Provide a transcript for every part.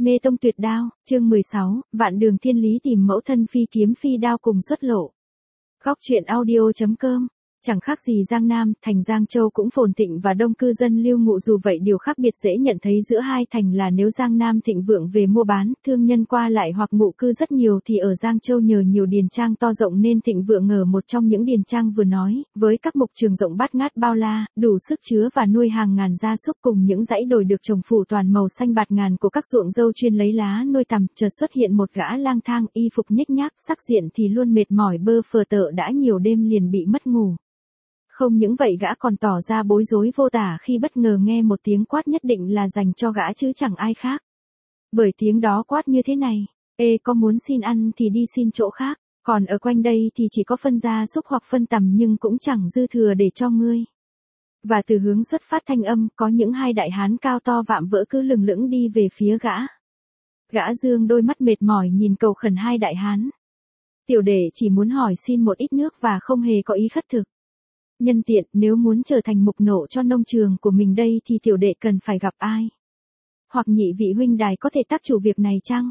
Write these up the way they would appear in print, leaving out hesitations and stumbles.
Mê tông tuyệt đao, chương 16, vạn đường thiên lý tìm mẫu thân phi kiếm phi đao cùng xuất lộ. Góc truyện audio.com. Chẳng khác gì Giang Nam, thành Giang Châu cũng phồn thịnh và đông cư dân lưu ngụ, dù vậy điều khác biệt dễ nhận thấy giữa hai thành là nếu Giang Nam thịnh vượng về mua bán, thương nhân qua lại hoặc ngụ cư rất nhiều thì ở Giang Châu nhờ nhiều điền trang to rộng nên thịnh vượng ở một trong những điền trang vừa nói, với các mục trường rộng bát ngát bao la, đủ sức chứa và nuôi hàng ngàn gia súc cùng những dãy đồi được trồng phủ toàn màu xanh bạt ngàn của các ruộng dâu chuyên lấy lá nuôi tằm, chợt xuất hiện một gã lang thang, y phục nhếch nhác, sắc diện thì luôn mệt mỏi bơ phờ tợ đã nhiều đêm liền bị mất ngủ. Không những vậy gã còn tỏ ra bối rối vô tả khi bất ngờ nghe một tiếng quát nhất định là dành cho gã chứ chẳng ai khác. Bởi tiếng đó quát như thế này: "Ê, có muốn xin ăn thì đi xin chỗ khác, còn ở quanh đây thì chỉ có phân gia súc hoặc phân tằm nhưng cũng chẳng dư thừa để cho ngươi." Và từ hướng xuất phát thanh âm, có những hai đại hán cao to vạm vỡ cứ lừng lững đi về phía gã. Gã dương đôi mắt mệt mỏi nhìn cầu khẩn hai đại hán. "Tiểu đệ chỉ muốn hỏi xin một ít nước và không hề có ý khất thực. Nhân tiện, nếu muốn trở thành mục nộ cho nông trường của mình đây thì tiểu đệ cần phải gặp ai? Hoặc nhị vị huynh đài có thể tác chủ việc này chăng?"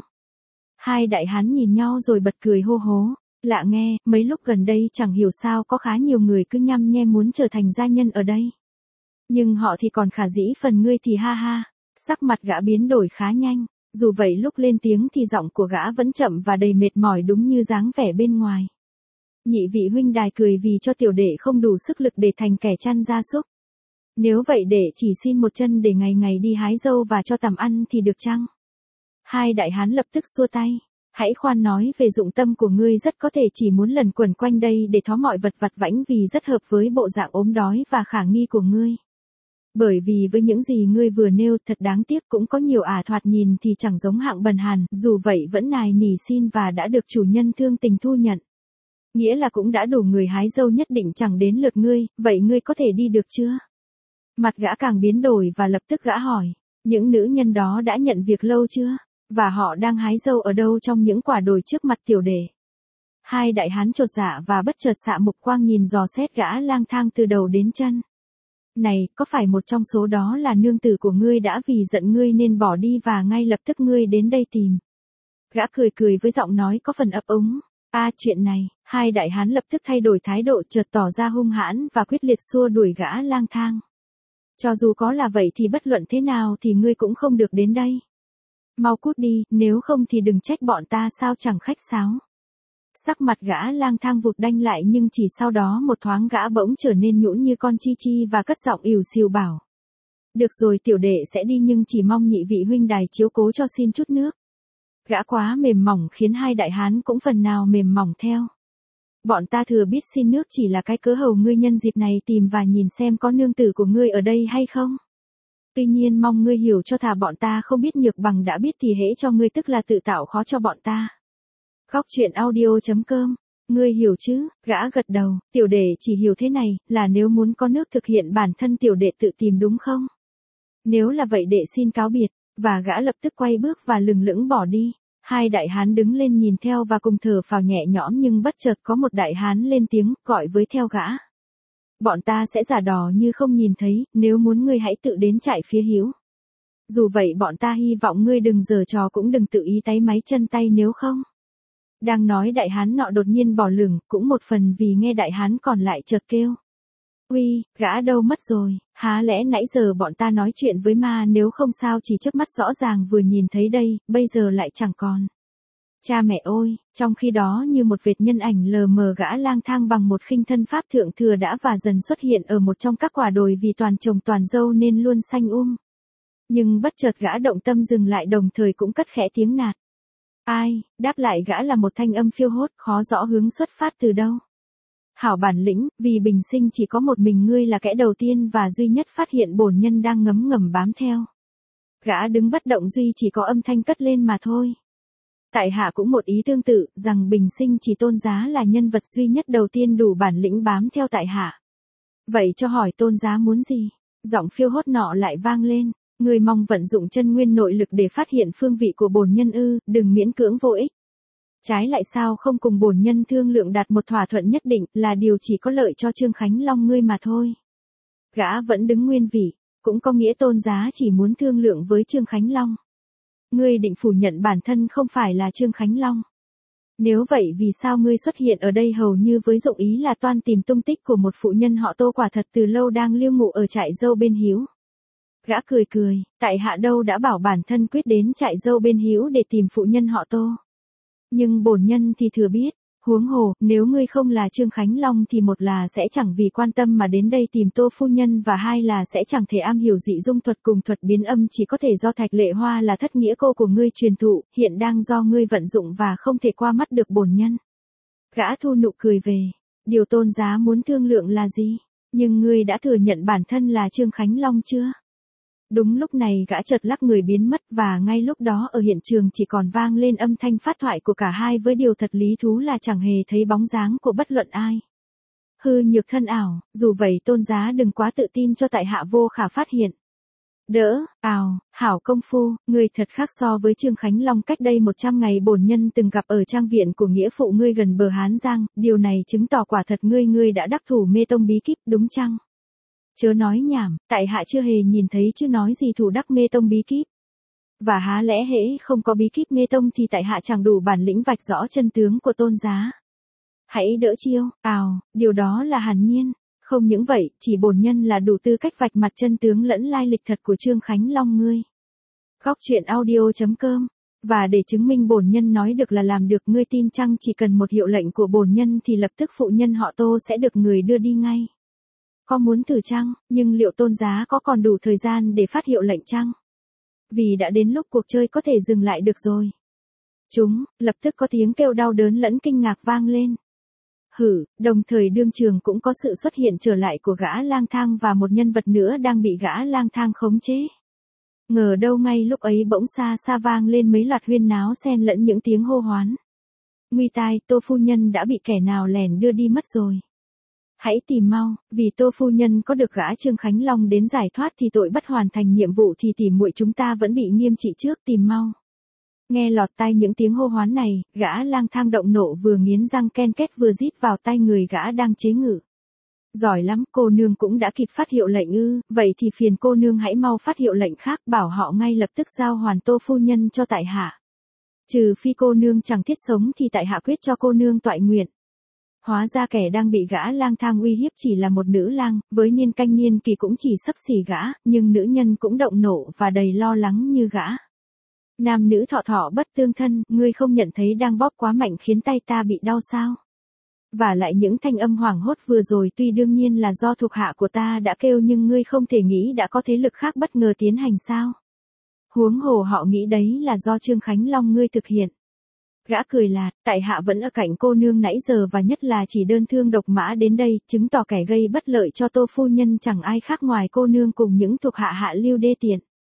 Hai đại hán nhìn nhau rồi bật cười hô hố. Lạ nghe, mấy lúc gần đây chẳng hiểu sao có khá nhiều người cứ nhăm nhe muốn trở thành gia nhân ở đây. Nhưng họ thì còn khả dĩ, phần ngươi thì ha ha. Sắc mặt gã biến đổi khá nhanh, dù vậy lúc lên tiếng thì giọng của gã vẫn chậm và đầy mệt mỏi đúng như dáng vẻ bên ngoài. "Nhị vị huynh đài cười vì cho tiểu đệ không đủ sức lực để thành kẻ chăn gia súc. Nếu vậy đệ chỉ xin một chân để ngày ngày đi hái dâu và cho tằm ăn thì được chăng?" Hai đại hán lập tức xua tay. "Hãy khoan nói về dụng tâm của ngươi, rất có thể chỉ muốn lẩn quẩn quanh đây để thó mọi vật vặt vãnh vì rất hợp với bộ dạng ốm đói và khả nghi của ngươi. Bởi vì với những gì ngươi vừa nêu thật đáng tiếc cũng có nhiều thoạt nhìn thì chẳng giống hạng bần hàn, dù vậy vẫn nài nỉ xin và đã được chủ nhân thương tình thu nhận. Nghĩa là cũng đã đủ người hái dâu nhất định chẳng đến lượt ngươi, vậy ngươi có thể đi được chưa?" Mặt gã càng biến đổi và lập tức gã hỏi: "Những nữ nhân đó đã nhận việc lâu chưa? Và họ đang hái dâu ở đâu trong những quả đồi trước mặt tiểu đệ?" Hai đại hán chột dạ và bất chợt xạ mục quang nhìn dò xét gã lang thang từ đầu đến chân. "Này, có phải một trong số đó là nương tử của ngươi đã vì giận ngươi nên bỏ đi và ngay lập tức ngươi đến đây tìm?" Gã cười cười với giọng nói có phần ấp úng. Chuyện này." Hai đại hán lập tức thay đổi thái độ, chợt tỏ ra hung hãn và quyết liệt xua đuổi gã lang thang. "Cho dù có là vậy thì bất luận thế nào thì ngươi cũng không được đến đây. Mau cút đi, nếu không thì đừng trách bọn ta sao chẳng khách sáo." Sắc mặt gã lang thang vụt đanh lại nhưng chỉ sau đó một thoáng gã bỗng trở nên nhũn như con chi chi và cất giọng ỉu xìu bảo: "Được rồi, tiểu đệ sẽ đi nhưng chỉ mong nhị vị huynh đài chiếu cố cho xin chút nước." Gã quá mềm mỏng khiến hai đại hán cũng phần nào mềm mỏng theo. "Bọn ta thừa biết xin nước chỉ là cái cớ hầu ngươi nhân dịp này tìm và nhìn xem có nương tử của ngươi ở đây hay không. Tuy nhiên mong ngươi hiểu cho thà bọn ta không biết nhược bằng đã biết thì hễ cho ngươi tức là tự tạo khó cho bọn ta." Góc truyện audio.com. "Ngươi hiểu chứ?" Gã gật đầu. "Tiểu đệ chỉ hiểu thế này, là nếu muốn có nước thực hiện bản thân tiểu đệ tự tìm đúng không? Nếu là vậy đệ xin cáo biệt." Và gã lập tức quay bước và lừng lững bỏ đi. Hai đại hán đứng lên nhìn theo và cùng thở phào nhẹ nhõm nhưng bất chợt có một đại hán lên tiếng, gọi với theo gã: "Bọn ta sẽ giả đò như không nhìn thấy, nếu muốn ngươi hãy tự đến trại phía hữu. Dù vậy bọn ta hy vọng ngươi đừng giở trò cũng đừng tự ý táy máy chân tay nếu không." Đang nói đại hán nọ đột nhiên bỏ lửng, cũng một phần vì nghe đại hán còn lại chợt kêu: "Uy, gã đâu mất rồi, há lẽ nãy giờ bọn ta nói chuyện với ma nếu không sao chỉ chớp mắt rõ ràng vừa nhìn thấy đây, bây giờ lại chẳng còn." Cha mẹ ôi, trong khi đó như một vệt nhân ảnh lờ mờ gã lang thang bằng một khinh thân pháp thượng thừa đã và dần xuất hiện ở một trong các quả đồi vì toàn trồng toàn dâu nên luôn xanh Nhưng bất chợt gã động tâm dừng lại đồng thời cũng cất khẽ tiếng nạt. Ai, đáp lại gã là một thanh âm phiêu hốt khó rõ hướng xuất phát từ đâu. "Hảo bản lĩnh, vì bình sinh chỉ có một mình ngươi là kẻ đầu tiên và duy nhất phát hiện bổn nhân đang ngấm ngầm bám theo." Gã đứng bất động duy chỉ có âm thanh cất lên mà thôi. "Tại hạ cũng một ý tương tự, rằng bình sinh chỉ tôn giá là nhân vật duy nhất đầu tiên đủ bản lĩnh bám theo tại hạ. Vậy cho hỏi tôn giá muốn gì?" Giọng phiêu hốt nọ lại vang lên. "Ngươi mong vận dụng chân nguyên nội lực để phát hiện phương vị của bổn nhân ư? Đừng miễn cưỡng vô ích. Trái lại sao không cùng bổn nhân thương lượng đạt một thỏa thuận nhất định, là điều chỉ có lợi cho Trương Khánh Long ngươi mà thôi." Gã vẫn đứng nguyên vị, cũng có nghĩa tôn giá chỉ muốn thương lượng với Trương Khánh Long. Ngươi định phủ nhận bản thân không phải là Trương Khánh Long. Nếu vậy vì sao ngươi xuất hiện ở đây hầu như với dụng ý là toan tìm tung tích của một phụ nhân họ Tô quả thật từ lâu đang lưu ngụ ở trại dâu bên Hữu. Gã cười cười, tại hạ đâu đã bảo bản thân quyết đến trại dâu bên Hữu để tìm phụ nhân họ Tô. Nhưng bổn nhân thì thừa biết, huống hồ, nếu ngươi không là Trương Khánh Long thì một là sẽ chẳng vì quan tâm mà đến đây tìm Tô phu nhân và hai là sẽ chẳng thể am hiểu dị dung thuật cùng thuật biến âm chỉ có thể do Thạch Lệ Hoa là thất nghĩa cô của ngươi truyền thụ, hiện đang do ngươi vận dụng và không thể qua mắt được bổn nhân. Gã thu nụ cười về, điều tôn giá muốn thương lượng là gì? Nhưng ngươi đã thừa nhận bản thân là Trương Khánh Long chưa? Đúng lúc này gã chợt lắc người biến mất và ngay lúc đó ở hiện trường chỉ còn vang lên âm thanh phát thoại của cả hai với điều thật lý thú là chẳng hề thấy bóng dáng của bất luận ai. Hư nhược thân ảo, dù vậy tôn giá đừng quá tự tin cho tại hạ vô khả phát hiện. Đỡ, hảo công phu, ngươi thật khác so với Trương Khánh Long cách đây 100 ngày bổn nhân từng gặp ở trang viện của nghĩa phụ ngươi gần bờ Hán Giang, điều này chứng tỏ quả thật ngươi đã đắc thủ mê tông bí kíp đúng chăng? Chớ nói nhảm, tại hạ chưa hề nhìn thấy chứ nói gì thủ đắc mê tông bí kíp. Và há lẽ hễ không có bí kíp mê tông thì tại hạ chẳng đủ bản lĩnh vạch rõ chân tướng của tôn giá. Hãy đỡ chiêu, điều đó là hẳn nhiên. Không những vậy, chỉ bổn nhân là đủ tư cách vạch mặt chân tướng lẫn lai lịch thật của Trương Khánh Long ngươi. Góc truyện audio.com. Và để chứng minh bổn nhân nói được là làm được, ngươi tin chăng chỉ cần một hiệu lệnh của bổn nhân thì lập tức phụ nhân họ Tô sẽ được người đưa đi ngay. Có muốn thử chăng, nhưng liệu tôn giá có còn đủ thời gian để phát hiệu lệnh chăng? Vì đã đến lúc cuộc chơi có thể dừng lại được rồi. Lập tức có tiếng kêu đau đớn lẫn kinh ngạc vang lên. Đồng thời đương trường cũng có sự xuất hiện trở lại của gã lang thang và một nhân vật nữa đang bị gã lang thang khống chế. Ngờ đâu ngay lúc ấy bỗng xa xa vang lên mấy loạt huyên náo xen lẫn những tiếng hô hoán. Nguy tai, Tô phu nhân đã bị kẻ nào lẻn đưa đi mất rồi. Hãy tìm mau, vì Tô phu nhân có được gã Trương Khánh Long đến giải thoát thì tội bất hoàn thành nhiệm vụ thì tỉ muội chúng ta vẫn bị nghiêm trị trước, tìm mau. Nghe lọt tai những tiếng hô hoán này, gã lang thang động nộ vừa nghiến răng ken két vừa rít vào tai người gã đang chế ngự. Giỏi lắm, cô nương cũng đã kịp phát hiệu lệnh ư, vậy thì phiền cô nương hãy mau phát hiệu lệnh khác, bảo họ ngay lập tức giao hoàn Tô phu nhân cho tại hạ. Trừ phi cô nương chẳng thiết sống thì tại hạ quyết cho cô nương toại nguyện. Hóa ra kẻ đang bị gã lang thang uy hiếp chỉ là một nữ lang, với niên canh niên kỳ cũng chỉ xấp xỉ gã, nhưng nữ nhân cũng động nộ và đầy lo lắng như gã. Nam nữ thọ thọ bất tương thân, ngươi không nhận thấy đang bóp quá mạnh khiến tay ta bị đau sao? Và lại những thanh âm hoảng hốt vừa rồi tuy đương nhiên là do thuộc hạ của ta đã kêu nhưng ngươi không thể nghĩ đã có thế lực khác bất ngờ tiến hành sao? Huống hồ họ nghĩ đấy là do Trương Khánh Long ngươi thực hiện. Gã cười lạt, tại hạ vẫn ở cạnh cô nương nãy giờ và nhất là chỉ đơn thương độc mã đến đây, chứng tỏ kẻ gây bất lợi cho Tô phu nhân chẳng ai khác ngoài cô nương cùng những thuộc hạ hạ lưu đê tiện.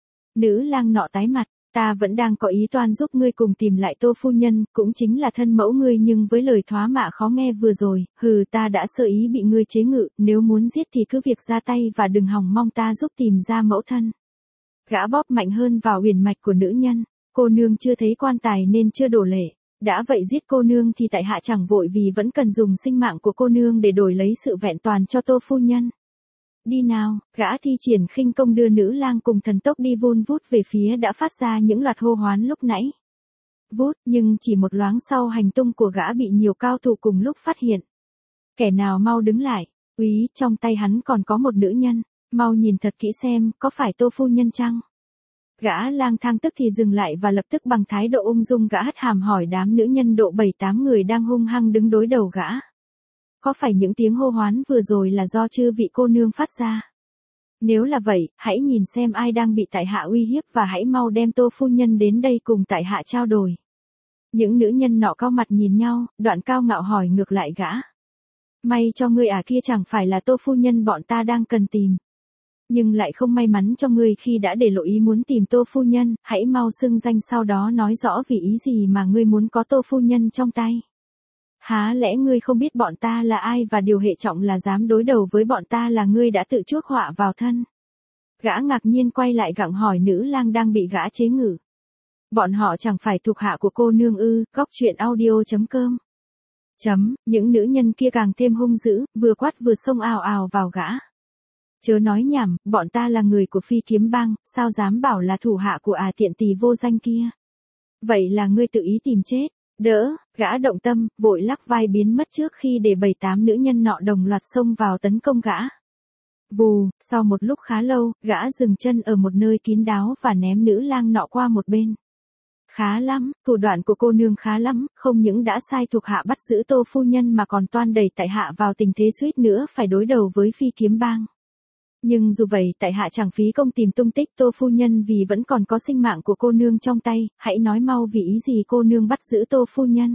Nữ lang nọ tái mặt, ta vẫn đang có ý toan giúp ngươi cùng tìm lại Tô phu nhân, cũng chính là thân mẫu ngươi, nhưng với lời thoá mạ khó nghe vừa rồi, ta đã sơ ý bị ngươi chế ngự, nếu muốn giết thì cứ việc ra tay và đừng hòng mong ta giúp tìm ra mẫu thân. Gã bóp mạnh hơn vào uyển mạch của nữ nhân, cô nương chưa thấy quan tài nên chưa đổ lệ. Đã vậy giết cô nương thì tại hạ chẳng vội vì vẫn cần dùng sinh mạng của cô nương để đổi lấy sự vẹn toàn cho Tô phu nhân. Đi nào, gã thi triển khinh công đưa nữ lang cùng thần tốc đi vun vút về phía đã phát ra những loạt hô hoán lúc nãy. Vút, nhưng chỉ một loáng sau hành tung của gã bị nhiều cao thủ cùng lúc phát hiện. Kẻ nào mau đứng lại, úy, trong tay hắn còn có một nữ nhân, mau nhìn thật kỹ xem, có phải Tô phu nhân chăng? Gã lang thang tức thì dừng lại và lập tức bằng thái độ ung dung gã hất hàm hỏi đám nữ nhân độ 7-8 người đang hung hăng đứng đối đầu gã. Có phải những tiếng hô hoán vừa rồi là do chư vị cô nương phát ra? Nếu là vậy, hãy nhìn xem ai đang bị tại hạ uy hiếp và hãy mau đem Tô phu nhân đến đây cùng tại hạ trao đổi. Những nữ nhân nọ cao mặt nhìn nhau, đoạn cao ngạo hỏi ngược lại gã. May cho ngươi kia chẳng phải là Tô phu nhân bọn ta đang cần tìm. Nhưng lại không may mắn cho ngươi khi đã để lộ ý muốn tìm Tô phu nhân, hãy mau xưng danh sau đó nói rõ vì ý gì mà ngươi muốn có Tô phu nhân trong tay. Há lẽ ngươi không biết bọn ta là ai và điều hệ trọng là dám đối đầu với bọn ta là ngươi đã tự chuốc họa vào thân. Gã ngạc nhiên quay lại gặng hỏi nữ lang đang bị gã chế ngự. Bọn họ chẳng phải thuộc hạ của cô nương ư? Góc truyện audio.com. Những nữ nhân kia càng thêm hung dữ, vừa quát vừa xông ào ào vào gã. Chớ nói nhảm, bọn ta là người của Phi Kiếm Bang, sao dám bảo là thủ hạ của tiện tỳ vô danh kia. Vậy là ngươi tự ý tìm chết. Đỡ, gã động tâm, vội lắc vai biến mất trước khi để 7-8 nữ nhân nọ đồng loạt xông vào tấn công gã. Vù, sau một lúc khá lâu, gã dừng chân ở một nơi kín đáo và ném nữ lang nọ qua một bên. Khá lắm, thủ đoạn của cô nương khá lắm, không những đã sai thuộc hạ bắt giữ Tô phu nhân mà còn toan đẩy tại hạ vào tình thế suýt nữa phải đối đầu với Phi Kiếm Bang. Nhưng dù vậy tại hạ chẳng phí công tìm tung tích Tô phu nhân vì vẫn còn có sinh mạng của cô nương trong tay, hãy nói mau vì ý gì cô nương bắt giữ Tô phu nhân.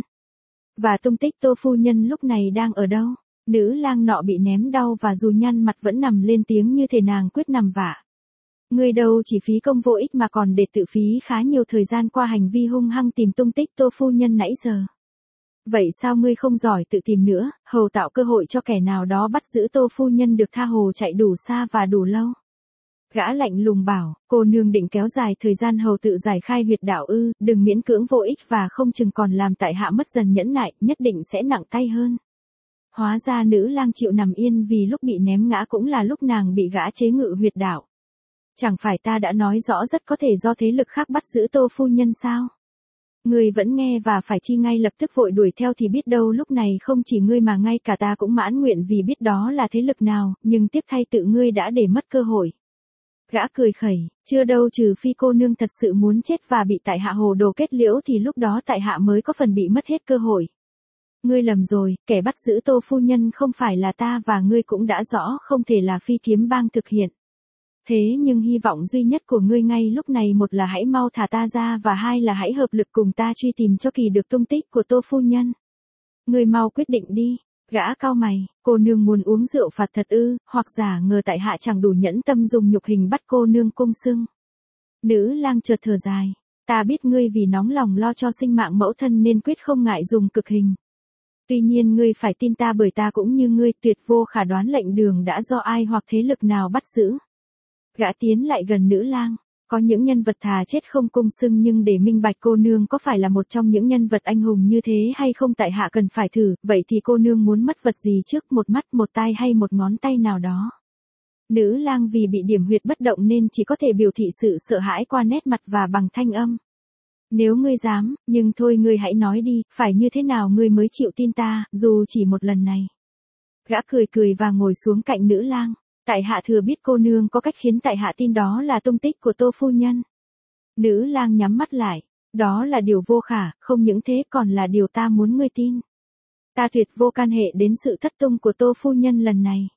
Và tung tích Tô phu nhân lúc này đang ở đâu? Nữ lang nọ bị ném đau và dù nhăn mặt vẫn nằm lên tiếng như thể nàng quyết nằm vạ. Ngươi đâu chỉ phí công vô ích mà còn để tự phí khá nhiều thời gian qua hành vi hung hăng tìm tung tích Tô phu nhân nãy giờ. Vậy sao ngươi không giỏi tự tìm nữa, hầu tạo cơ hội cho kẻ nào đó bắt giữ Tô phu nhân được tha hồ chạy đủ xa và đủ lâu? Gã lạnh lùng bảo, cô nương định kéo dài thời gian hầu tự giải khai huyệt đạo ư, đừng miễn cưỡng vô ích và không chừng còn làm tại hạ mất dần nhẫn nại, nhất định sẽ nặng tay hơn. Hóa ra nữ lang chịu nằm yên vì lúc bị ném ngã cũng là lúc nàng bị gã chế ngự huyệt đạo. Chẳng phải ta đã nói rõ rất có thể do thế lực khác bắt giữ Tô phu nhân sao? Ngươi vẫn nghe và phải chi ngay lập tức vội đuổi theo thì biết đâu lúc này không chỉ ngươi mà ngay cả ta cũng mãn nguyện vì biết đó là thế lực nào, nhưng tiếc thay tự ngươi đã để mất cơ hội. Gã cười khẩy, chưa đâu trừ phi cô nương thật sự muốn chết và bị tại hạ hồ đồ kết liễu thì lúc đó tại hạ mới có phần bị mất hết cơ hội. Ngươi lầm rồi, kẻ bắt giữ Tô phu nhân không phải là ta và ngươi cũng đã rõ không thể là Phi Kiếm Bang thực hiện. Thế nhưng hy vọng duy nhất của ngươi ngay lúc này một là hãy mau thả ta ra và hai là hãy hợp lực cùng ta truy tìm cho kỳ được tung tích của Tô phu nhân. Ngươi mau quyết định đi. Gã cau mày, cô nương muốn uống rượu phạt thật ư, hoặc giả ngờ tại hạ chẳng đủ nhẫn tâm dùng nhục hình bắt cô nương cung xưng. Nữ lang chợt thở dài, ta biết ngươi vì nóng lòng lo cho sinh mạng mẫu thân nên quyết không ngại dùng cực hình. Tuy nhiên ngươi phải tin ta bởi ta cũng như ngươi tuyệt vô khả đoán lệnh đường đã do ai hoặc thế lực nào bắt giữ. Gã tiến lại gần nữ lang, có những nhân vật thà chết không cung xưng nhưng để minh bạch cô nương có phải là một trong những nhân vật anh hùng như thế hay không tại hạ cần phải thử, vậy thì cô nương muốn mất vật gì trước, một mắt, một tai hay một ngón tay nào đó? Nữ lang vì bị điểm huyệt bất động nên chỉ có thể biểu thị sự sợ hãi qua nét mặt và bằng thanh âm. Nếu ngươi dám, nhưng thôi ngươi hãy nói đi, phải như thế nào ngươi mới chịu tin ta, dù chỉ một lần này. Gã cười cười và ngồi xuống cạnh nữ lang. Tại hạ thừa biết cô nương có cách khiến tại hạ tin đó là tung tích của Tô phu nhân. Nữ lang nhắm mắt lại, đó là điều vô khả, không những thế còn là điều ta muốn ngươi tin. Ta tuyệt vô can hệ đến sự thất tung của Tô phu nhân lần này.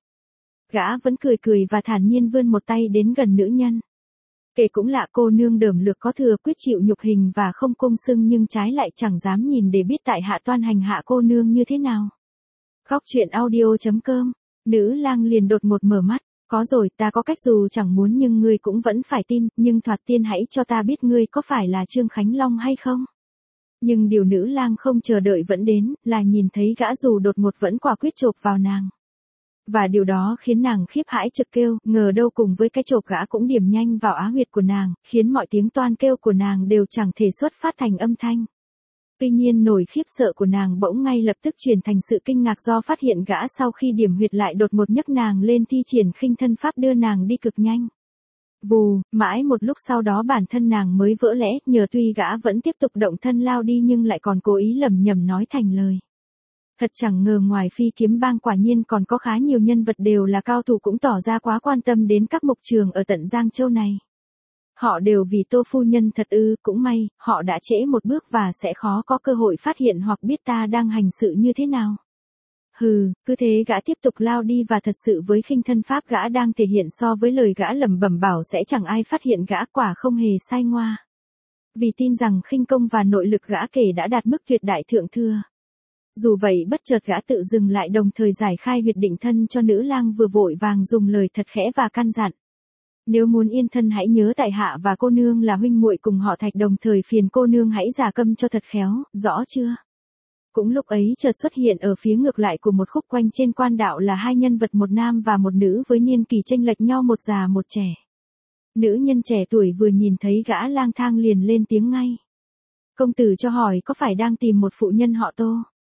Gã vẫn cười cười và thản nhiên vươn một tay đến gần nữ nhân. Kể cũng lạ cô nương đởm lược có thừa quyết chịu nhục hình và không cung xưng nhưng trái lại chẳng dám nhìn để biết tại hạ toan hành hạ cô nương như thế nào. Góc truyện audio.com. Nữ lang liền đột ngột mở mắt, có rồi ta có cách dù chẳng muốn nhưng ngươi cũng vẫn phải tin, nhưng thoạt tiên hãy cho ta biết ngươi có phải là Trương Khánh Long hay không. Nhưng điều nữ lang không chờ đợi vẫn đến, là nhìn thấy gã dù đột ngột vẫn quả quyết chộp vào nàng. Và điều đó khiến nàng khiếp hãi trực kêu, ngờ đâu cùng với cái chộp gã cũng điểm nhanh vào á huyệt của nàng, khiến mọi tiếng toan kêu của nàng đều chẳng thể xuất phát thành âm thanh. Tuy nhiên nỗi khiếp sợ của nàng bỗng ngay lập tức chuyển thành sự kinh ngạc do phát hiện gã sau khi điểm huyệt lại đột ngột nhấc nàng lên thi triển khinh thân pháp đưa nàng đi cực nhanh. Vù, mãi một lúc sau đó bản thân nàng mới vỡ lẽ, nhờ tuy gã vẫn tiếp tục động thân lao đi nhưng lại còn cố ý lẩm nhẩm nói thành lời. Thật chẳng ngờ ngoài Phi Kiếm Bang quả nhiên còn có khá nhiều nhân vật đều là cao thủ cũng tỏ ra quá quan tâm đến các mục trường ở tận Giang Châu này. Họ đều vì Tô phu nhân thật ư, cũng may, họ đã trễ một bước và sẽ khó có cơ hội phát hiện hoặc biết ta đang hành sự như thế nào. Hừ, cứ thế gã tiếp tục lao đi và thật sự với khinh thân pháp gã đang thể hiện so với lời gã lẩm bẩm bảo sẽ chẳng ai phát hiện gã quả không hề sai ngoa. Vì tin rằng khinh công và nội lực gã kể đã đạt mức tuyệt đại thượng thừa. Dù vậy bất chợt gã tự dừng lại đồng thời giải khai huyệt định thân cho nữ lang vừa vội vàng dùng lời thật khẽ và căn dặn. Nếu muốn yên thân hãy nhớ tại hạ và cô nương là huynh muội cùng họ Thạch đồng thời phiền cô nương hãy giả câm cho thật khéo, rõ chưa? Cũng lúc ấy chợt xuất hiện ở phía ngược lại của một khúc quanh trên quan đạo là hai nhân vật một nam và một nữ với niên kỳ chênh lệch nhau một già một trẻ. Nữ nhân trẻ tuổi vừa nhìn thấy gã lang thang liền lên tiếng ngay. Công tử cho hỏi có phải đang tìm một phụ nhân họ Tô?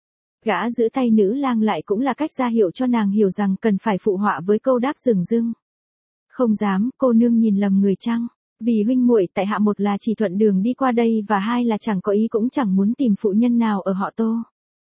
Gã giữ tay nữ lang lại cũng là cách ra hiệu cho nàng hiểu rằng cần phải phụ họa với câu đáp dửng dưng. Không dám, cô nương nhìn lầm người chăng? Vì huynh muội tại hạ một là chỉ thuận đường đi qua đây và hai là chẳng có ý cũng chẳng muốn tìm phụ nhân nào ở họ Tô.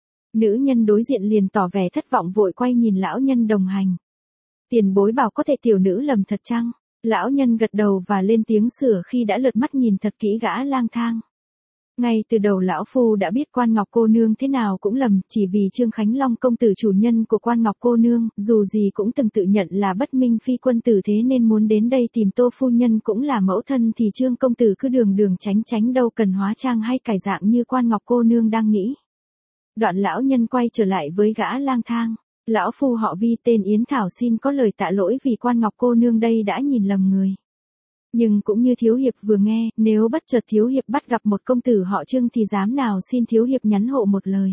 Nữ nhân đối diện liền tỏ vẻ thất vọng vội quay nhìn lão nhân đồng hành. Tiền bối bảo có thể tiểu nữ lầm thật chăng? Lão nhân gật đầu và lên tiếng sửa khi đã lượt mắt nhìn thật kỹ gã lang thang. Ngay từ đầu lão phu đã biết Quan Ngọc cô nương thế nào cũng lầm, chỉ vì Trương Khánh Long công tử chủ nhân của Quan Ngọc cô nương, dù gì cũng từng tự nhận là bất minh phi quân tử thế nên muốn đến đây tìm Tô phu nhân cũng là mẫu thân thì Trương công tử cứ đường đường tránh tránh đâu cần hóa trang hay cải dạng như Quan Ngọc cô nương đang nghĩ. Đoạn lão nhân quay trở lại với gã lang thang. Lão phu họ Vi tên Yến Thảo xin có lời tạ lỗi vì Quan Ngọc cô nương đây đã nhìn lầm người. Nhưng cũng như thiếu hiệp vừa nghe, nếu bất chợt thiếu hiệp bắt gặp một công tử họ Trương thì dám nào xin thiếu hiệp nhắn hộ một lời.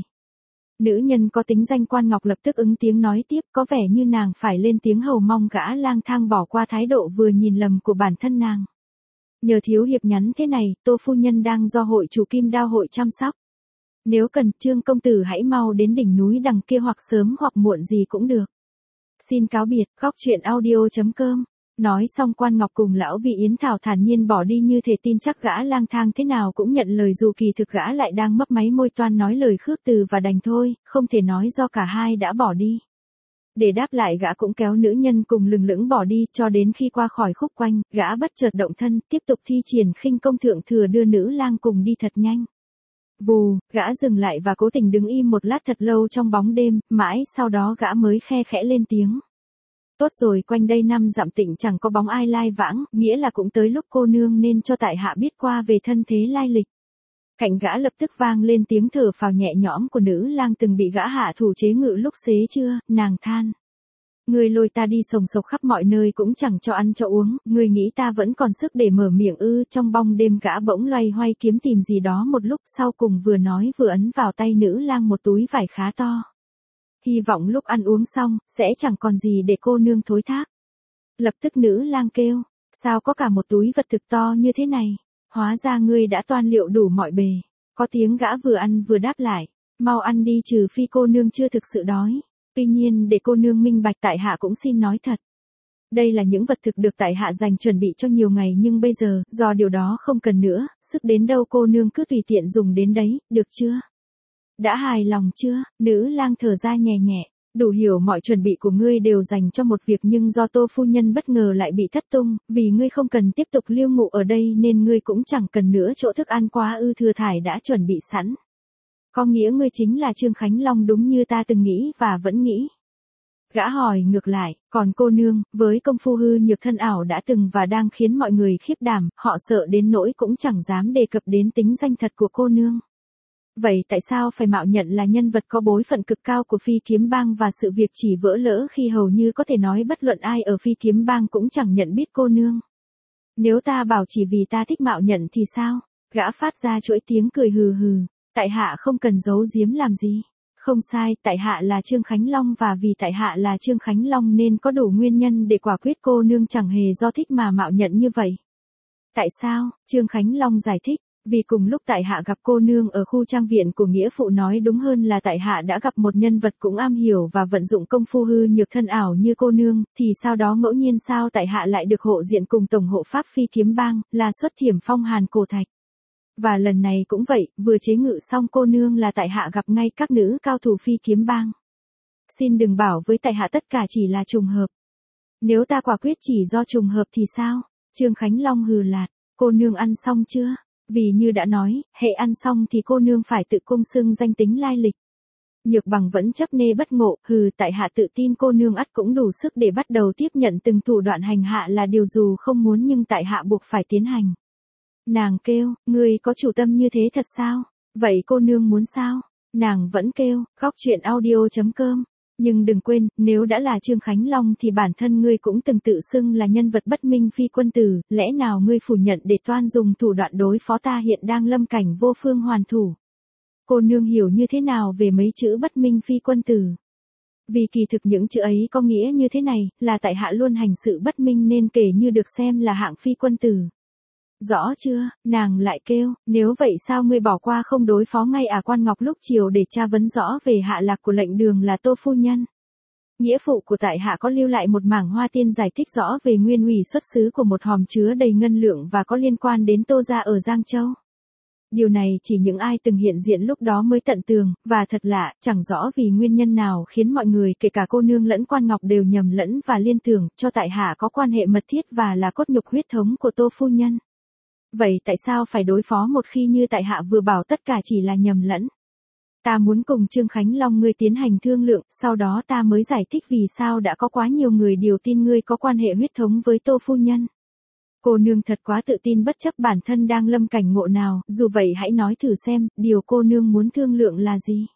Nữ nhân có tính danh Quan Ngọc lập tức ứng tiếng nói tiếp, có vẻ như nàng phải lên tiếng hầu mong gã lang thang bỏ qua thái độ vừa nhìn lầm của bản thân nàng. Nhờ thiếu hiệp nhắn thế này, Tô phu nhân đang do hội chủ Kim Đao hội chăm sóc. Nếu cần, Trương công tử hãy mau đến đỉnh núi đằng kia hoặc sớm hoặc muộn gì cũng được. Xin cáo biệt, góc truyện audio.com. Nói xong Quan Ngọc cùng lão vị Yến Thảo thản nhiên bỏ đi như thể tin chắc gã lang thang thế nào cũng nhận lời dù kỳ thực gã lại đang mấp máy môi toan nói lời khước từ và đành thôi, không thể nói do cả hai đã bỏ đi. Để đáp lại gã cũng kéo nữ nhân cùng lừng lững bỏ đi cho đến khi qua khỏi khúc quanh, gã bất chợt động thân, tiếp tục thi triển khinh công thượng thừa đưa nữ lang cùng đi thật nhanh. Vù, gã dừng lại và cố tình đứng im một lát thật lâu trong bóng đêm, mãi sau đó gã mới khe khẽ lên tiếng. Tốt rồi, quanh đây 5 dặm tịnh chẳng có bóng ai lai vãng, nghĩa là cũng tới lúc cô nương nên cho tại hạ biết qua về thân thế lai lịch. Cạnh gã lập tức vang lên tiếng thở phào nhẹ nhõm của nữ lang từng bị gã hạ thủ chế ngự lúc xế trưa, nàng than. Người lôi ta đi sồng sộc khắp mọi nơi cũng chẳng cho ăn cho uống, người nghĩ ta vẫn còn sức để mở miệng ư? Trong bóng đêm gã bỗng loay hoay kiếm tìm gì đó một lúc sau cùng vừa nói vừa ấn vào tay nữ lang một túi vải khá to. Hy vọng lúc ăn uống xong, sẽ chẳng còn gì để cô nương thối thác. Lập tức nữ lang kêu, sao có cả một túi vật thực to như thế này? Hóa ra ngươi đã toan liệu đủ mọi bề. Có tiếng gã vừa ăn vừa đáp lại, mau ăn đi trừ phi cô nương chưa thực sự đói. Tuy nhiên để cô nương minh bạch tại hạ cũng xin nói thật. Đây là những vật thực được tại hạ dành chuẩn bị cho nhiều ngày nhưng bây giờ, do điều đó không cần nữa, sức đến đâu cô nương cứ tùy tiện dùng đến đấy, được chưa? Đã hài lòng chưa? Nữ lang thở ra nhẹ nhẹ, đủ hiểu mọi chuẩn bị của ngươi đều dành cho một việc nhưng do Tô phu nhân bất ngờ lại bị thất tung, vì ngươi không cần tiếp tục lưu ngụ ở đây nên ngươi cũng chẳng cần nữa chỗ thức ăn quá ư? Thừa thải đã chuẩn bị sẵn. Có nghĩa ngươi chính là Trương Khánh Long đúng như ta từng nghĩ và vẫn nghĩ. Gã hỏi ngược lại, còn cô nương, với công phu hư nhược thân ảo đã từng và đang khiến mọi người khiếp đảm, họ sợ đến nỗi cũng chẳng dám đề cập đến tính danh thật của cô nương. Vậy tại sao phải mạo nhận là nhân vật có bối phận cực cao của Phi Kiếm Bang và sự việc chỉ vỡ lỡ khi hầu như có thể nói bất luận ai ở Phi Kiếm Bang cũng chẳng nhận biết cô nương? Nếu ta bảo chỉ vì ta thích mạo nhận thì sao? Gã phát ra chuỗi tiếng cười hừ hừ, tại hạ không cần giấu giếm làm gì. Không sai, tại hạ là Trương Khánh Long và vì tại hạ là Trương Khánh Long nên có đủ nguyên nhân để quả quyết cô nương chẳng hề do thích mà mạo nhận như vậy. Tại sao? Trương Khánh Long giải thích. Vì cùng lúc tại hạ gặp cô nương ở khu trang viện của nghĩa phụ, nói đúng hơn là tại hạ đã gặp một nhân vật cũng am hiểu và vận dụng công phu hư nhược thân ảo như cô nương, thì sau đó ngẫu nhiên sao tại hạ lại được hộ diện cùng tổng hộ pháp Phi Kiếm Bang, là Xuất Thiểm Phong Hàn Cổ Thạch. Và lần này cũng vậy, vừa chế ngự xong cô nương là tại hạ gặp ngay các nữ cao thủ Phi Kiếm Bang. Xin đừng bảo với tại hạ tất cả chỉ là trùng hợp. Nếu ta quả quyết chỉ do trùng hợp thì sao? Trương Khánh Long hừ lạt, cô nương ăn xong chưa? Vì như đã nói, hệ ăn xong thì cô nương phải tự cung xưng danh tính lai lịch. Nhược bằng vẫn chấp nê bất ngộ, tại hạ tự tin cô nương ắt cũng đủ sức để bắt đầu tiếp nhận từng thủ đoạn hành hạ là điều dù không muốn nhưng tại hạ buộc phải tiến hành. Nàng kêu, ngươi có chủ tâm như thế thật sao? Vậy cô nương muốn sao? Nàng vẫn kêu, góc truyện audio.com. Nhưng đừng quên, nếu đã là Trương Khánh Long thì bản thân ngươi cũng từng tự xưng là nhân vật bất minh phi quân tử, lẽ nào ngươi phủ nhận để toan dùng thủ đoạn đối phó ta hiện đang lâm cảnh vô phương hoàn thủ? Cô nương hiểu như thế nào về mấy chữ bất minh phi quân tử? Vì kỳ thực những chữ ấy có nghĩa như thế này, là tại hạ luôn hành sự bất minh nên kể như được xem là hạng phi quân tử. Rõ chưa? Nàng lại kêu, nếu vậy sao ngươi bỏ qua không đối phó ngay Quan Ngọc lúc chiều để tra vấn rõ về hạ lạc của lệnh đường là Tô phu nhân? Nghĩa phụ của tại hạ có lưu lại một mảng hoa tiên giải thích rõ về nguyên ủy xuất xứ của một hòm chứa đầy ngân lượng và có liên quan đến Tô gia ở Giang Châu. Điều này chỉ những ai từng hiện diện lúc đó mới tận tường, và thật lạ, chẳng rõ vì nguyên nhân nào khiến mọi người kể cả cô nương lẫn quan ngọc đều nhầm lẫn và liên tưởng cho tại hạ có quan hệ mật thiết và là cốt nhục huyết thống của Tô phu nhân. Vậy tại sao phải đối phó một khi như tại hạ vừa bảo tất cả chỉ là nhầm lẫn? Ta muốn cùng Trương Khánh Long ngươi tiến hành thương lượng, sau đó ta mới giải thích vì sao đã có quá nhiều người điều tin ngươi có quan hệ huyết thống với Tô phu nhân. Cô nương thật quá tự tin bất chấp bản thân đang lâm cảnh ngộ nào, dù vậy hãy nói thử xem, điều cô nương muốn thương lượng là gì?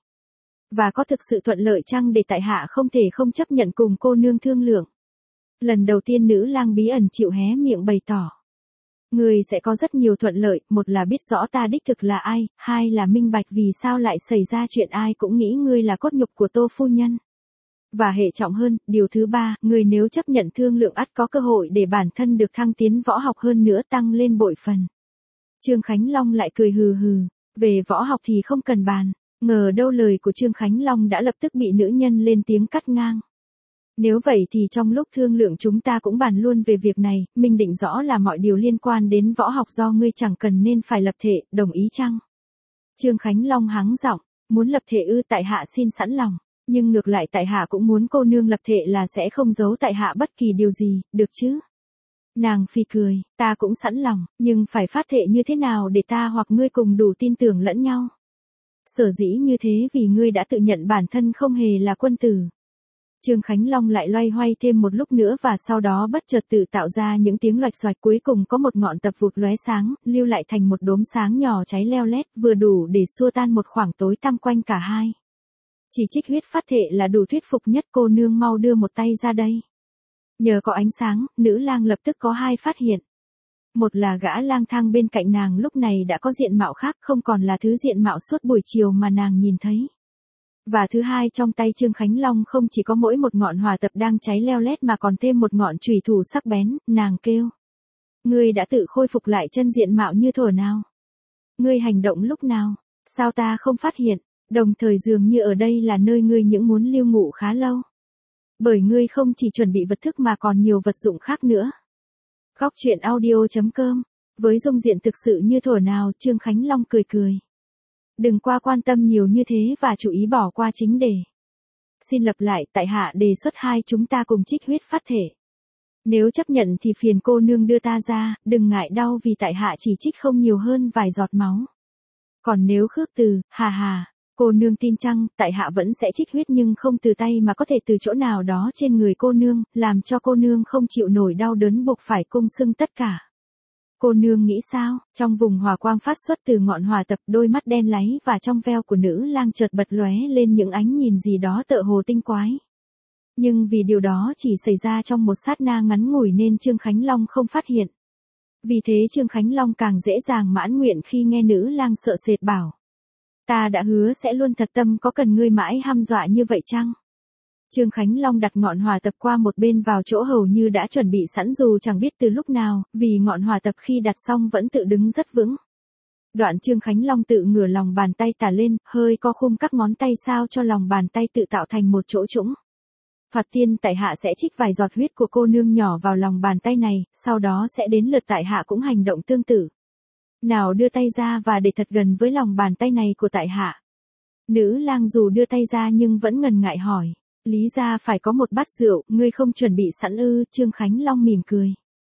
Và có thực sự thuận lợi chăng để tại hạ không thể không chấp nhận cùng cô nương thương lượng? Lần đầu tiên nữ lang bí ẩn chịu hé miệng bày tỏ. Người sẽ có rất nhiều thuận lợi, một là biết rõ ta đích thực là ai, hai là minh bạch vì sao lại xảy ra chuyện ai cũng nghĩ ngươi là cốt nhục của Tô phu nhân. Và hệ trọng hơn, điều thứ ba, người nếu chấp nhận thương lượng ắt có cơ hội để bản thân được thăng tiến võ học hơn nữa tăng lên bội phần. Trương Khánh Long lại cười hừ hừ, về võ học thì không cần bàn, ngờ đâu lời của Trương Khánh Long đã lập tức bị nữ nhân lên tiếng cắt ngang. Nếu vậy thì trong lúc thương lượng chúng ta cũng bàn luôn về việc này, minh định rõ là mọi điều liên quan đến võ học do ngươi chẳng cần nên phải lập thể, đồng ý chăng? Trương Khánh Long hắng giọng, muốn lập thể ư, tại hạ xin sẵn lòng. Nhưng ngược lại tại hạ cũng muốn cô nương lập thể là sẽ không giấu tại hạ bất kỳ điều gì, được chứ? Nàng phi cười, ta cũng sẵn lòng, nhưng phải phát thệ như thế nào để ta hoặc ngươi cùng đủ tin tưởng lẫn nhau? Sở dĩ như thế vì ngươi đã tự nhận bản thân không hề là quân tử. Trương Khánh Long lại loay hoay thêm một lúc nữa và sau đó bất chợt tự tạo ra những tiếng loạch xoạch, cuối cùng có một ngọn tập vụt lóe sáng, lưu lại thành một đốm sáng nhỏ cháy leo lét, vừa đủ để xua tan một khoảng tối tăm quanh cả hai. Chỉ trích huyết phát thệ là đủ thuyết phục nhất, cô nương mau đưa một tay ra đây. Nhờ có ánh sáng, nữ lang lập tức có hai phát hiện. Một là gã lang thang bên cạnh nàng lúc này đã có diện mạo khác, không còn là thứ diện mạo suốt buổi chiều mà nàng nhìn thấy. Và thứ hai, trong tay Trương Khánh Long không chỉ có mỗi một ngọn hỏa tập đang cháy leo lét mà còn thêm một ngọn chùy thủ sắc bén, nàng kêu. Ngươi đã tự khôi phục lại chân diện mạo như thuở nào? Ngươi hành động lúc nào? Sao ta không phát hiện? Đồng thời dường như ở đây là nơi ngươi những muốn lưu ngụ khá lâu. Bởi ngươi không chỉ chuẩn bị vật thức mà còn nhiều vật dụng khác nữa. Góc truyện audio.com. Với dung diện thực sự như thuở nào, Trương Khánh Long cười cười. Đừng qua quan tâm nhiều như thế và chú ý bỏ qua chính đề. Xin lặp lại, tại hạ đề xuất hai chúng ta cùng trích huyết phát thể. Nếu chấp nhận thì phiền cô nương đưa ta ra, đừng ngại đau vì tại hạ chỉ trích không nhiều hơn vài giọt máu. Còn nếu khước từ, hà, cô nương tin chăng, tại hạ vẫn sẽ trích huyết nhưng không từ tay mà có thể từ chỗ nào đó trên người cô nương, làm cho cô nương không chịu nổi đau đớn buộc phải cung sưng tất cả. Cô nương nghĩ sao? Trong vùng hỏa quang phát xuất từ ngọn hỏa tập, đôi mắt đen láy và trong veo của nữ lang chợt bật lóe lên những ánh nhìn gì đó tựa hồ tinh quái. Nhưng vì điều đó chỉ xảy ra trong một sát na ngắn ngủi nên Trương Khánh Long không phát hiện. Vì thế Trương Khánh Long càng dễ dàng mãn nguyện khi nghe nữ lang sợ sệt bảo. Ta đã hứa sẽ luôn thật tâm, có cần ngươi mãi hăm dọa như vậy chăng? Trương Khánh Long đặt ngọn hỏa tập qua một bên vào chỗ hầu như đã chuẩn bị sẵn dù chẳng biết từ lúc nào, vì ngọn hỏa tập khi đặt xong vẫn tự đứng rất vững. Đoạn Trương Khánh Long tự ngửa lòng bàn tay tả lên, hơi co khum các ngón tay sao cho lòng bàn tay tự tạo thành một chỗ trũng. Thoạt tiên tại hạ sẽ trích vài giọt huyết của cô nương nhỏ vào lòng bàn tay này, sau đó sẽ đến lượt tại hạ cũng hành động tương tự. Nào đưa tay ra và để thật gần với lòng bàn tay này của tại hạ. Nữ lang dù đưa tay ra nhưng vẫn ngần ngại hỏi. Lý ra phải có một bát rượu, ngươi không chuẩn bị sẵn ư? Trương Khánh Long mỉm cười.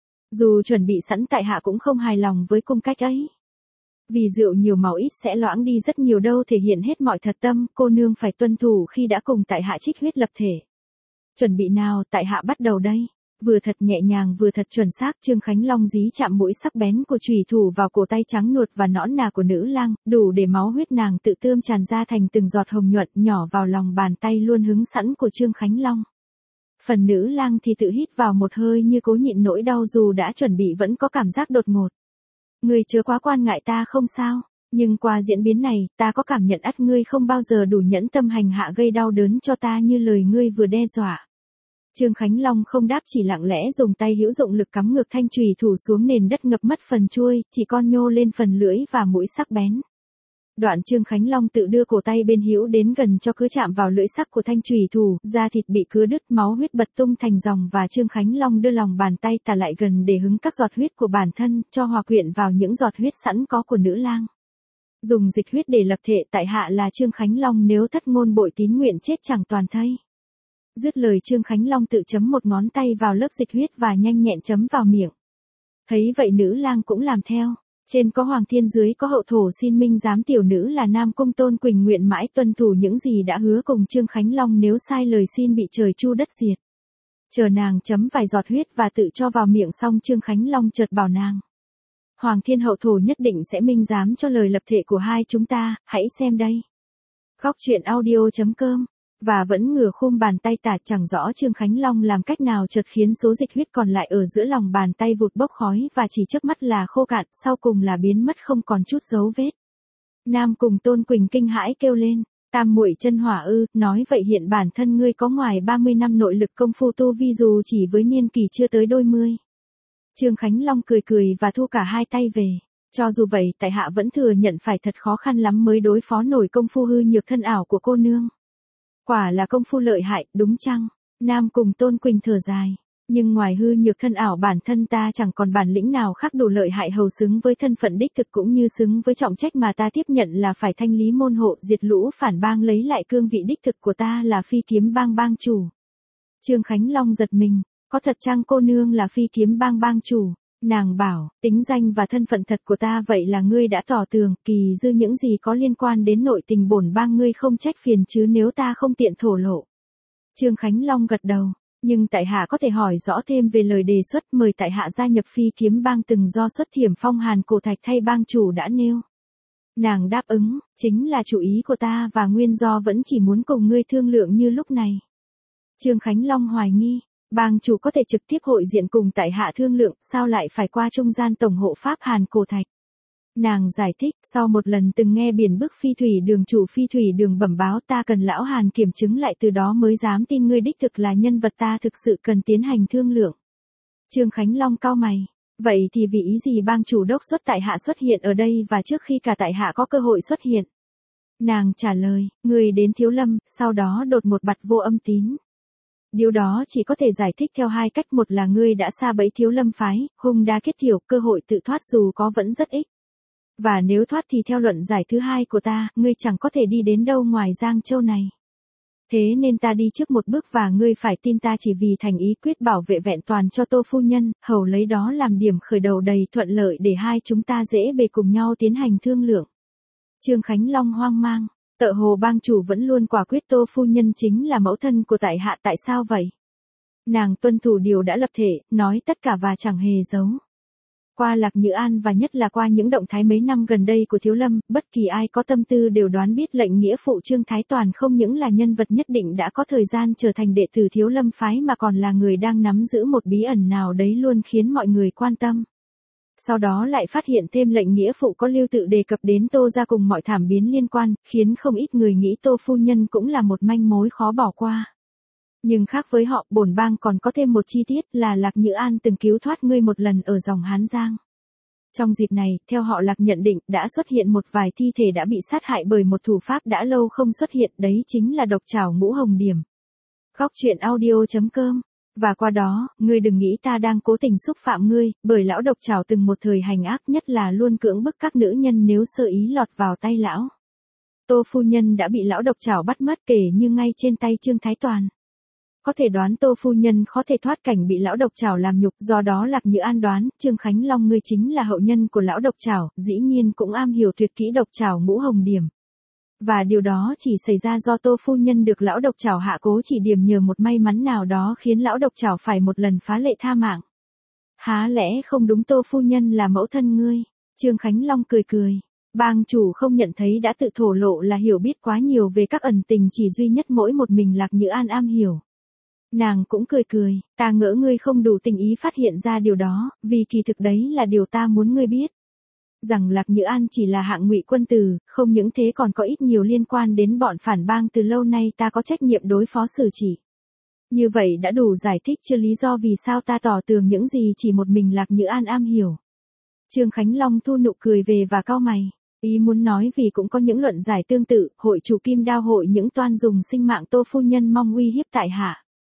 Dù chuẩn bị sẵn tại hạ cũng không hài lòng với cung cách ấy. Vì rượu nhiều màu ít sẽ loãng đi rất nhiều đâu thể hiện hết mọi thật tâm, cô nương phải tuân thủ khi đã cùng tại hạ trích huyết lập thể. Chuẩn bị nào, tại hạ bắt đầu đây. Vừa thật nhẹ nhàng vừa thật chuẩn xác, Trương Khánh Long dí chạm mũi sắc bén của chùy thủ vào cổ tay trắng nuột và nõn nà của nữ lang, đủ để máu huyết nàng tự tươm tràn ra thành từng giọt hồng nhuận nhỏ vào lòng bàn tay luôn hứng sẵn của Trương Khánh Long. Phần nữ lang thì tự hít vào một hơi như cố nhịn nỗi đau dù đã chuẩn bị vẫn có cảm giác đột ngột. Ngươi chớ quá quan ngại ta không sao, nhưng qua diễn biến này, ta có cảm nhận ắt ngươi không bao giờ đủ nhẫn tâm hành hạ gây đau đớn cho ta như lời ngươi vừa đe dọa. Trương Khánh Long không đáp, chỉ lặng lẽ dùng tay hữu dụng lực cắm ngược thanh chùy thủ xuống nền đất ngập mất phần chuôi, chỉ con nhô lên phần lưỡi và mũi sắc bén. Đoạn Trương Khánh Long tự đưa cổ tay bên hữu đến gần cho cứ chạm vào lưỡi sắc của thanh chùy thủ, da thịt bị cứa đứt, máu huyết bật tung thành dòng và Trương Khánh Long đưa lòng bàn tay tà lại gần để hứng các giọt huyết của bản thân, cho hòa quyện vào những giọt huyết sẵn có của nữ lang. Dùng dịch huyết để lập thệ tại hạ là Trương Khánh Long, nếu thất ngôn bội tín nguyện chết chẳng toàn thây. Dứt lời Trương Khánh Long tự chấm một ngón tay vào lớp dịch huyết và nhanh nhẹn chấm vào miệng. Thấy vậy nữ lang cũng làm theo. Trên có Hoàng Thiên dưới có Hậu Thổ, xin minh giám tiểu nữ là Nam Cung Tôn Quỳnh nguyện mãi tuân thủ những gì đã hứa cùng Trương Khánh Long, nếu sai lời xin bị trời chu đất diệt. Chờ nàng chấm vài giọt huyết và tự cho vào miệng xong Trương Khánh Long chợt bảo nàng. Hoàng Thiên Hậu Thổ nhất định sẽ minh giám cho lời lập thệ của hai chúng ta, hãy xem đây. Góc truyện audio.com. Và vẫn ngửa khum bàn tay tả, chẳng rõ Trương Khánh Long làm cách nào chợt khiến số dịch huyết còn lại ở giữa lòng bàn tay vụt bốc khói và chỉ chớp mắt là khô cạn, sau cùng là biến mất không còn chút dấu vết. Nam Cung Tôn Quỳnh kinh hãi kêu lên, tam muội chân hỏa ư, nói vậy hiện bản thân ngươi có ngoài 30 năm nội lực công phu tu vi dù chỉ với niên kỳ chưa tới đôi mươi. Trương Khánh Long cười cười và thu cả hai tay về. Cho dù vậy tại hạ vẫn thừa nhận phải thật khó khăn lắm mới đối phó nổi công phu hư nhược thân ảo của cô nương. Quả là công phu lợi hại, đúng chăng? Nam Cung Tôn Quỳnh thở dài. Nhưng ngoài hư nhược thân ảo bản thân ta chẳng còn bản lĩnh nào khác đủ lợi hại hầu xứng với thân phận đích thực cũng như xứng với trọng trách mà ta tiếp nhận là phải thanh lý môn hộ, diệt lũ phản bang, lấy lại cương vị đích thực của ta là Phi Kiếm Bang bang chủ. Trương Khánh Long giật mình, có thật chăng cô nương là Phi Kiếm Bang bang chủ? Nàng bảo, tính danh và thân phận thật của ta vậy là ngươi đã tỏ tường, kỳ dư những gì có liên quan đến nội tình bổn bang ngươi không trách phiền chứ nếu ta không tiện thổ lộ. Trương Khánh Long gật đầu, nhưng tại hạ có thể hỏi rõ thêm về lời đề xuất mời tại hạ gia nhập Phi Kiếm Bang từng do Xuất Thiểm Phong Hàn Cổ Thạch thay bang chủ đã nêu. Nàng đáp ứng, chính là chủ ý của ta và nguyên do vẫn chỉ muốn cùng ngươi thương lượng như lúc này. Trương Khánh Long hoài nghi. Bang chủ có thể trực tiếp hội diện cùng tại hạ thương lượng, sao lại phải qua trung gian tổng hộ pháp Hàn Cổ Thạch? Nàng giải thích, sau một lần từng nghe Biển Bức Phi Thủy Đường chủ Phi Thủy Đường bẩm báo ta cần lão Hàn kiểm chứng lại, từ đó mới dám tin ngươi đích thực là nhân vật ta thực sự cần tiến hành thương lượng. Trương Khánh Long cau mày, vậy thì vì ý gì bang chủ đốc xuất tại hạ xuất hiện ở đây và trước khi cả tại hạ có cơ hội xuất hiện? Nàng trả lời, người đến Thiếu Lâm, sau đó đột một bặt vô âm tín. Điều đó chỉ có thể giải thích theo hai cách, một là ngươi đã sa bẫy Thiếu Lâm phái, hung đa kết thiểu, cơ hội tự thoát dù có vẫn rất ít. Và nếu thoát thì theo luận giải thứ hai của ta, ngươi chẳng có thể đi đến đâu ngoài Giang Châu này. Thế nên ta đi trước một bước và ngươi phải tin ta chỉ vì thành ý quyết bảo vệ vẹn toàn cho Tô phu nhân, hầu lấy đó làm điểm khởi đầu đầy thuận lợi để hai chúng ta dễ bề cùng nhau tiến hành thương lượng. Trương Khánh Long hoang mang. Tợ hồ bang chủ vẫn luôn quả quyết Tô phu nhân chính là mẫu thân của tại hạ, tại sao vậy? Nàng tuân thủ điều đã lập thể, nói tất cả và chẳng hề giấu. Qua Lạc Nhữ An và nhất là qua những động thái mấy năm gần đây của Thiếu Lâm, bất kỳ ai có tâm tư đều đoán biết lệnh nghĩa phụ Trương Thái Toàn không những là nhân vật nhất định đã có thời gian trở thành đệ tử Thiếu Lâm phái mà còn là người đang nắm giữ một bí ẩn nào đấy luôn khiến mọi người quan tâm. Sau đó lại phát hiện thêm lệnh nghĩa phụ có lưu tự đề cập đến Tô gia cùng mọi thảm biến liên quan, khiến không ít người nghĩ Tô phu nhân cũng là một manh mối khó bỏ qua. Nhưng khác với họ, bổn bang còn có thêm một chi tiết là Lạc Nhữ An từng cứu thoát ngươi một lần ở dòng Hán Giang. Trong dịp này, theo họ Lạc nhận định đã xuất hiện một vài thi thể đã bị sát hại bởi một thủ pháp đã lâu không xuất hiện, đấy chính là độc trảo Ngũ Hồng Điểm. Góc truyện audio.com. Và qua đó, ngươi đừng nghĩ ta đang cố tình xúc phạm ngươi, bởi lão độc trảo từng một thời hành ác, nhất là luôn cưỡng bức các nữ nhân nếu sơ ý lọt vào tay lão. Tô phu nhân đã bị lão độc trảo bắt mất kể như ngay trên tay Trương Thái Toàn. Có thể đoán Tô phu nhân khó thể thoát cảnh bị lão độc trảo làm nhục, do đó Lạc Nhữ An đoán, Trương Khánh Long ngươi chính là hậu nhân của lão độc trảo, dĩ nhiên cũng am hiểu tuyệt kỹ độc trảo Ngũ Hồng Điểm. Và điều đó chỉ xảy ra do Tô phu nhân được lão độc trảo hạ cố chỉ điểm nhờ một may mắn nào đó khiến lão độc trảo phải một lần phá lệ tha mạng. Há lẽ không đúng Tô phu nhân là mẫu thân ngươi? Trương Khánh Long cười cười. Bang chủ không nhận thấy đã tự thổ lộ là hiểu biết quá nhiều về các ẩn tình chỉ duy nhất mỗi một mình Lạc Nhữ An am hiểu. Nàng cũng cười cười, ta ngỡ ngươi không đủ tình ý phát hiện ra điều đó, vì kỳ thực đấy là điều ta muốn ngươi biết. Rằng Lạc Nhữ An chỉ là hạng ngụy quân tử, không những thế còn có ít nhiều liên quan đến bọn phản bang từ lâu nay ta có trách nhiệm đối phó xử chỉ. Như vậy đã đủ giải thích cho lý do vì sao ta tỏ tường những gì chỉ một mình Lạc Nhữ An am hiểu. Trương Khánh Long thu nụ cười về và cau mày. Ý muốn nói vì cũng có những luận giải tương tự, hội chủ Kim Đao hội những toan dùng sinh mạng Tô phu nhân mong uy hiếp tại hạ.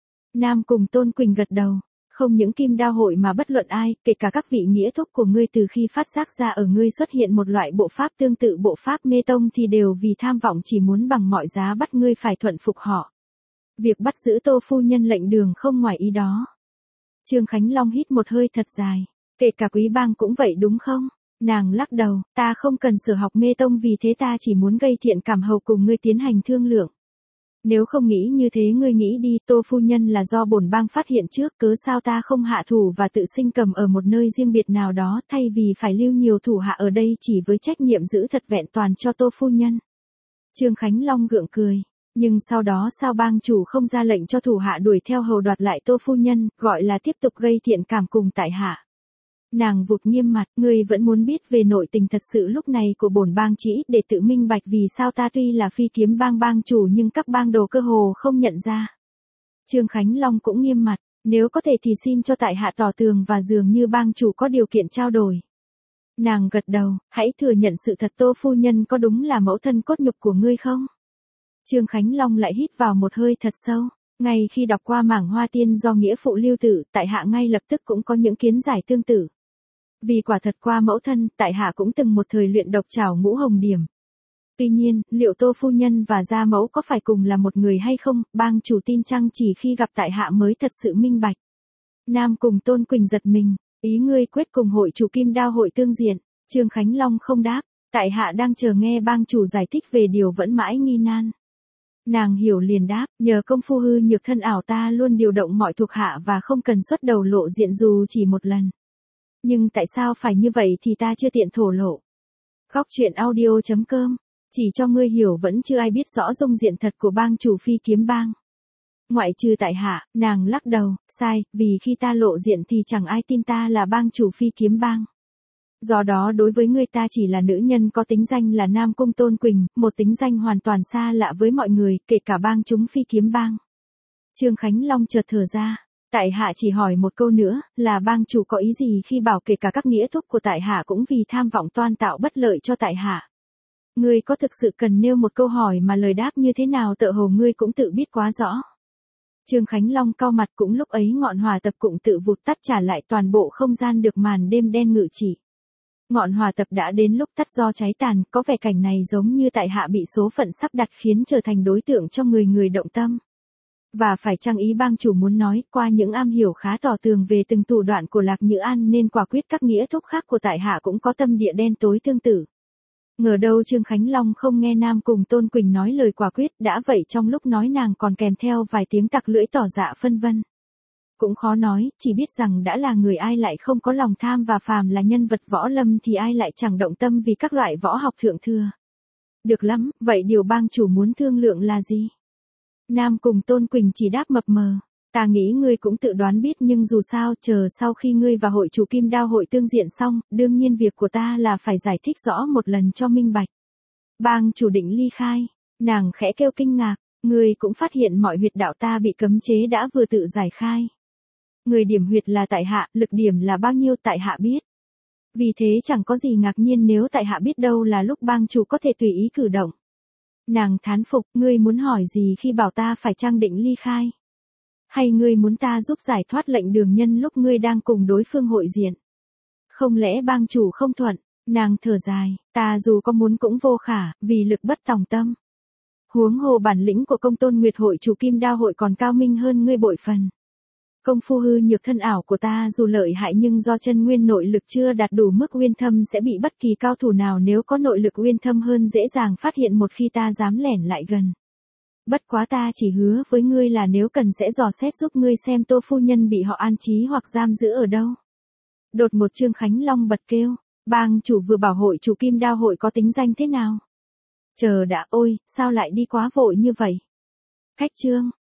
Nam cùng Tôn Quỳnh gật đầu. Không những Kim Đao hội mà bất luận ai, kể cả các vị nghĩa thúc của ngươi từ khi phát giác ra ở ngươi xuất hiện một loại bộ pháp tương tự bộ pháp mê tông thì đều vì tham vọng chỉ muốn bằng mọi giá bắt ngươi phải thuận phục họ. Việc bắt giữ Tô phu nhân lệnh đường không ngoài ý đó. Trương Khánh Long hít một hơi thật dài. Kể cả Quý Bang cũng vậy đúng không? Nàng lắc đầu, ta không cần sở học mê tông vì thế ta chỉ muốn gây thiện cảm hầu cùng ngươi tiến hành thương lượng. Nếu không nghĩ như thế ngươi nghĩ đi, Tô phu nhân là do bổn bang phát hiện trước, cớ sao ta không hạ thủ và tự sinh cầm ở một nơi riêng biệt nào đó thay vì phải lưu nhiều thủ hạ ở đây chỉ với trách nhiệm giữ thật vẹn toàn cho Tô phu nhân. Trương Khánh Long gượng cười. Nhưng sau đó sao bang chủ không ra lệnh cho thủ hạ đuổi theo hầu đoạt lại Tô phu nhân, gọi là tiếp tục gây thiện cảm cùng tại hạ. Nàng vụt nghiêm mặt, ngươi vẫn muốn biết về nội tình thật sự lúc này của bổn bang chỉ để tự minh bạch vì sao ta tuy là phi kiếm bang bang chủ nhưng các bang đồ cơ hồ không nhận ra. Trương Khánh Long cũng nghiêm mặt, nếu có thể thì xin cho tại hạ tỏ tường và dường như bang chủ có điều kiện trao đổi. Nàng gật đầu, hãy thừa nhận sự thật Tô phu nhân có đúng là mẫu thân cốt nhục của ngươi không? Trương Khánh Long lại hít vào một hơi thật sâu. Ngay khi đọc qua mảng Hoa Tiên do nghĩa phụ lưu tử, tại hạ ngay lập tức cũng có những kiến giải tương tự. Vì quả thật qua mẫu thân, tại hạ cũng từng một thời luyện độc trảo ngũ hồng điểm. Tuy nhiên, liệu Tô phu nhân và gia mẫu có phải cùng là một người hay không, bang chủ tin chăng chỉ khi gặp tại hạ mới thật sự minh bạch. Nam cùng Tôn Quỳnh giật mình, ý ngươi quyết cùng hội chủ Kim Đao hội tương diện. Trương Khánh Long không đáp, tại hạ đang chờ nghe bang chủ giải thích về điều vẫn mãi nghi nan. Nàng hiểu liền đáp, nhờ công phu hư nhược thân ảo ta luôn điều động mọi thuộc hạ và không cần xuất đầu lộ diện dù chỉ một lần. Nhưng tại sao phải như vậy thì ta chưa tiện thổ lộ. Góc truyện audio.com, chỉ cho ngươi hiểu vẫn chưa ai biết rõ dung diện thật của bang chủ phi kiếm bang. Ngoại trừ tại hạ, nàng lắc đầu, sai, vì khi ta lộ diện thì chẳng ai tin ta là bang chủ phi kiếm bang. Do đó đối với ngươi ta chỉ là nữ nhân có tính danh là Nam Cung Tôn Quỳnh, một tính danh hoàn toàn xa lạ với mọi người, kể cả bang chúng phi kiếm bang. Trương Khánh Long chợt thở ra, tại hạ chỉ hỏi một câu nữa, là bang chủ có ý gì khi bảo kể cả các nghĩa thúc của tại hạ cũng vì tham vọng toan tạo bất lợi cho tại hạ. Ngươi có thực sự cần nêu một câu hỏi mà lời đáp như thế nào tựa hồ ngươi cũng tự biết quá rõ. Trương Khánh Long cau mặt cũng lúc ấy ngọn hỏa tập cũng tự vụt tắt trả lại toàn bộ không gian được màn đêm đen ngự chỉ. Ngọn hỏa tập đã đến lúc tắt do cháy tàn, có vẻ cảnh này giống như tại hạ bị số phận sắp đặt khiến trở thành đối tượng cho người động tâm. Và phải chăng ý bang chủ muốn nói, qua những am hiểu khá tỏ tường về từng thủ đoạn của Lạc Nhữ An nên quả quyết các nghĩa thúc khác của tại hạ cũng có tâm địa đen tối tương tự. Ngờ đâu Trương Khánh Long không nghe Nam cùng Tôn Quỳnh nói lời quả quyết, đã vậy trong lúc nói nàng còn kèm theo vài tiếng tặc lưỡi tỏ dạ phân vân. Cũng khó nói, chỉ biết rằng đã là người ai lại không có lòng tham và phàm là nhân vật võ lâm thì ai lại chẳng động tâm vì các loại võ học thượng thừa. Được lắm, vậy điều bang chủ muốn thương lượng là gì? Nam cùng Tôn Quỳnh chỉ đáp mập mờ. Ta nghĩ ngươi cũng tự đoán biết nhưng dù sao chờ sau khi ngươi và hội chủ Kim Đao hội tương diện xong, đương nhiên việc của ta là phải giải thích rõ một lần cho minh bạch. Bang chủ định ly khai, nàng khẽ kêu kinh ngạc, ngươi cũng phát hiện mọi huyệt đạo ta bị cấm chế đã vừa tự giải khai. Người điểm huyệt là tại hạ, lực điểm là bao nhiêu tại hạ biết. Vì thế chẳng có gì ngạc nhiên nếu tại hạ biết đâu là lúc bang chủ có thể tùy ý cử động. Nàng thán phục, ngươi muốn hỏi gì khi bảo ta phải trang định ly khai? Hay ngươi muốn ta giúp giải thoát lệnh đường nhân lúc ngươi đang cùng đối phương hội diện? Không lẽ bang chủ không thuận? Nàng thở dài, ta dù có muốn cũng vô khả, vì lực bất tòng tâm. Huống hồ bản lĩnh của công tôn nguyệt hội chủ Kim Đao hội còn cao minh hơn ngươi bội phần. Công phu hư nhược thân ảo của ta dù lợi hại nhưng do chân nguyên nội lực chưa đạt đủ mức uyên thâm sẽ bị bất kỳ cao thủ nào nếu có nội lực uyên thâm hơn dễ dàng phát hiện một khi ta dám lẻn lại gần. Bất quá ta chỉ hứa với ngươi là nếu cần sẽ dò xét giúp ngươi xem Tô phu nhân bị họ an trí hoặc giam giữ ở đâu. Đột một Trương Khánh Long bật kêu, bang chủ vừa bảo hội chủ Kim Đao hội có tính danh thế nào? Chờ đã, ôi, sao lại đi quá vội như vậy? Cách chương